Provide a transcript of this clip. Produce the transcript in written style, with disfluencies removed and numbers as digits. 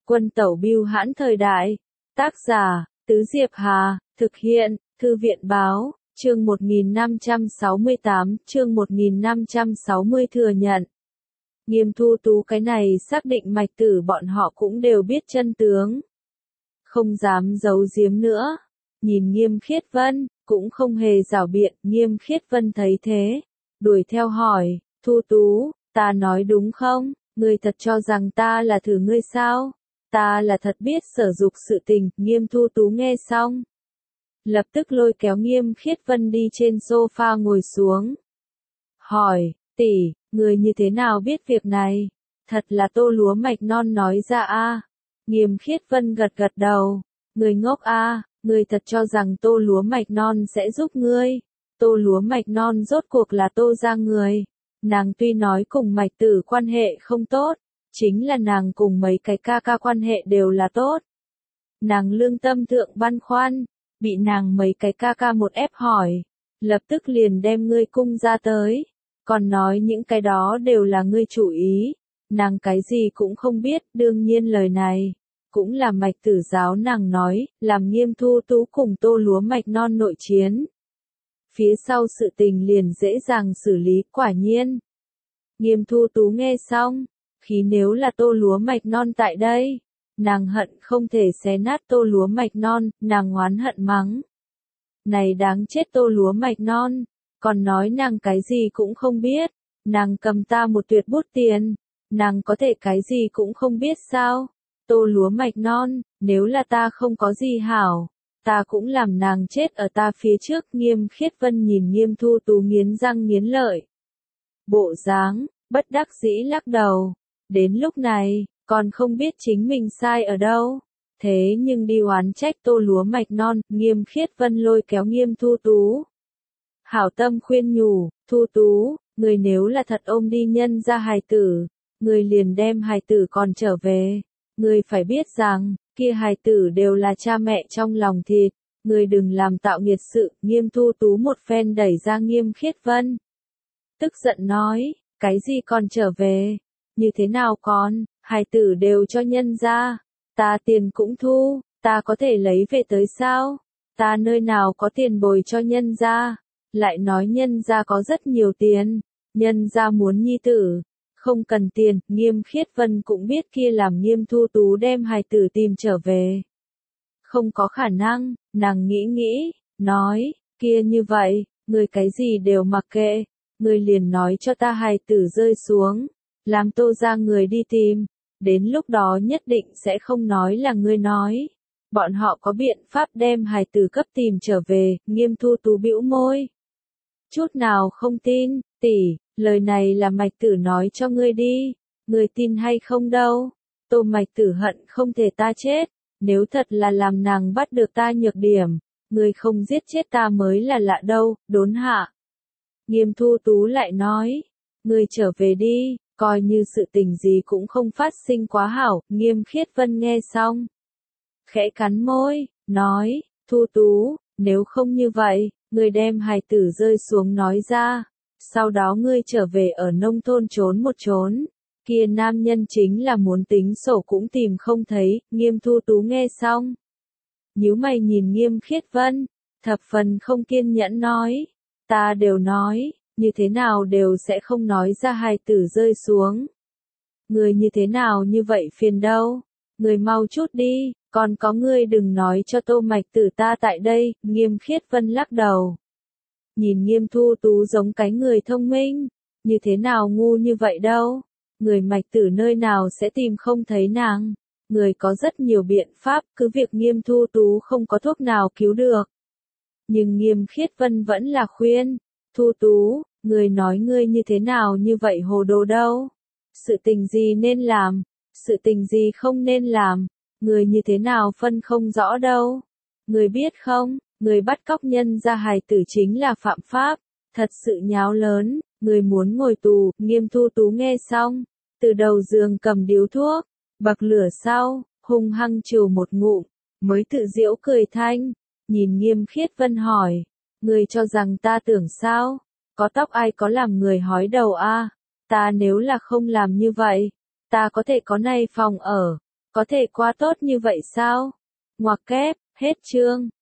Quân tẩu bưu hãn thời đại. Tác giả, Tứ Diệp Hà, thực hiện, Thư viện báo, chương 1568, chương 1560 thừa nhận. Nghiêm Thu Tú cái này xác định Mạch Tử bọn họ cũng đều biết chân tướng. Không dám giấu giếm nữa. Nhìn Nghiêm Khiết Vân, cũng không hề giảo biện, Nghiêm Khiết Vân thấy thế. Đuổi theo hỏi, Thu Tú, ta nói đúng không? Ngươi thật cho rằng ta là thử ngươi sao? Ta là thật biết sở dục sự tình. Nghiêm Thu Tú nghe xong, lập tức lôi kéo Nghiêm Khiết Vân đi trên sofa ngồi xuống. Hỏi, tỷ, người như thế nào biết việc này? Thật là Tô Lúa Mạch Non nói ra a. Nghiêm Khiết Vân gật gật đầu. Người ngốc a, người thật cho rằng Tô Lúa Mạch Non sẽ giúp ngươi. Tô Lúa Mạch Non rốt cuộc là Tô gia người. Nàng tuy nói cùng Mạch Tử quan hệ không tốt, chính là nàng cùng mấy cái ca ca quan hệ đều là tốt. Nàng lương tâm thượng băn khoăn, bị nàng mấy cái ca ca một ép hỏi, lập tức liền đem ngươi cung ra tới, còn nói những cái đó đều là ngươi chủ ý, nàng cái gì cũng không biết. Đương nhiên lời này cũng là Mạch Tử giáo nàng nói, làm Nghiêm Thu Tú cùng Tô Lúa Mạch Non nội chiến. Phía sau sự tình liền dễ dàng xử lý. Quả nhiên, Nghiêm Thu Tú nghe xong, khi nếu là Tô Lúa Mạch Non tại đây, nàng hận không thể xé nát Tô Lúa Mạch Non. Nàng oán hận mắng, này đáng chết Tô Lúa Mạch Non, còn nói nàng cái gì cũng không biết. Nàng cầm ta một tuyệt bút tiền, nàng có thể cái gì cũng không biết sao? Tô Lúa Mạch Non, nếu là ta không có gì hảo, ta cũng làm nàng chết ở ta phía trước. Nghiêm Khiết Vân nhìn Nghiêm Thu Tú nghiến răng nghiến lợi bộ dáng, bất đắc dĩ lắc đầu. Đến lúc này, còn không biết chính mình sai ở đâu. Thế nhưng đi oán trách Tô Lúa Mạch Non. Nghiêm Khiết Vân lôi kéo Nghiêm Thu Tú, hảo tâm khuyên nhủ, Thu Tú, người nếu là thật ôm đi nhân ra hài tử, người liền đem hài tử còn trở về. Người phải biết rằng, kia hài tử đều là cha mẹ trong lòng thịt, người đừng làm tạo nghiệt sự. Nghiêm Thu Tú một phen đẩy ra Nghiêm Khiết Vân, tức giận nói, cái gì còn trở về? Như thế nào còn, hài tử đều cho nhân ra, ta tiền cũng thu, ta có thể lấy về tới sao? Ta nơi nào có tiền bồi cho nhân ra? Lại nói nhân ra có rất nhiều tiền, nhân ra muốn nhi tử, không cần tiền. Nghiêm Khiết Vân cũng biết kia làm Nghiêm Thu Tú đem hài tử tìm trở về, không có khả năng. Nàng nghĩ nghĩ, nói, kia như vậy, người cái gì đều mặc kệ, người liền nói cho ta hài tử rơi xuống, làm Tô ra người đi tìm, đến lúc đó nhất định sẽ không nói là ngươi nói. Bọn họ có biện pháp đem hài tử cấp tìm trở về. Nghiêm Thu Tú bĩu môi, chút nào không tin. Tỷ, lời này là Mạch Tử nói cho ngươi đi, ngươi tin hay không đâu? Tô Mạch Tử hận không thể ta chết, nếu thật là làm nàng bắt được ta nhược điểm, ngươi không giết chết ta mới là lạ đâu. Đốn hạ, Nghiêm Thu Tú lại nói, ngươi trở về đi, coi như sự tình gì cũng không phát sinh quá hảo. Nghiêm Khiết Vân nghe xong, khẽ cắn môi, nói, Thu Tú, nếu không như vậy, ngươi đem hài tử rơi xuống nói ra, sau đó ngươi trở về ở nông thôn trốn một trốn, kia nam nhân chính là muốn tính sổ cũng tìm không thấy. Nghiêm Thu Tú nghe xong, nhíu mày nhìn Nghiêm Khiết Vân, thập phần không kiên nhẫn nói, ta đều nói, như thế nào đều sẽ không nói ra hài tử rơi xuống. Người như thế nào như vậy phiền đâu, người mau chút đi, còn có ngươi đừng nói cho Tô Mạch Tử ta tại đây. Nghiêm Khiết Vân lắc đầu, nhìn Nghiêm Thu Tú giống cái người thông minh, như thế nào ngu như vậy đâu, người Mạch Tử nơi nào sẽ tìm không thấy nàng, người có rất nhiều biện pháp, cứ việc Nghiêm Thu Tú không có thuốc nào cứu được. Nhưng Nghiêm Khiết Vân vẫn là khuyên, Thu Tú, người nói ngươi như thế nào như vậy hồ đồ đâu, sự tình gì nên làm, sự tình gì không nên làm, người như thế nào phân không rõ đâu, người biết không, người bắt cóc nhân ra hài tử chính là phạm pháp, thật sự nháo lớn, người muốn ngồi tù. Nghiêm Thu Tú nghe xong, từ đầu giường cầm điếu thuốc, bậc lửa sau, hung hăng chịu một ngụm, mới tự giễu cười thanh, nhìn Nghiêm Khiết Vân hỏi, người cho rằng ta tưởng sao, có tóc ai có làm người hói đầu a? Ta nếu là không làm như vậy, ta có thể có nay phòng ở, có thể quá tốt như vậy sao? Ngoặc kép, hết chương.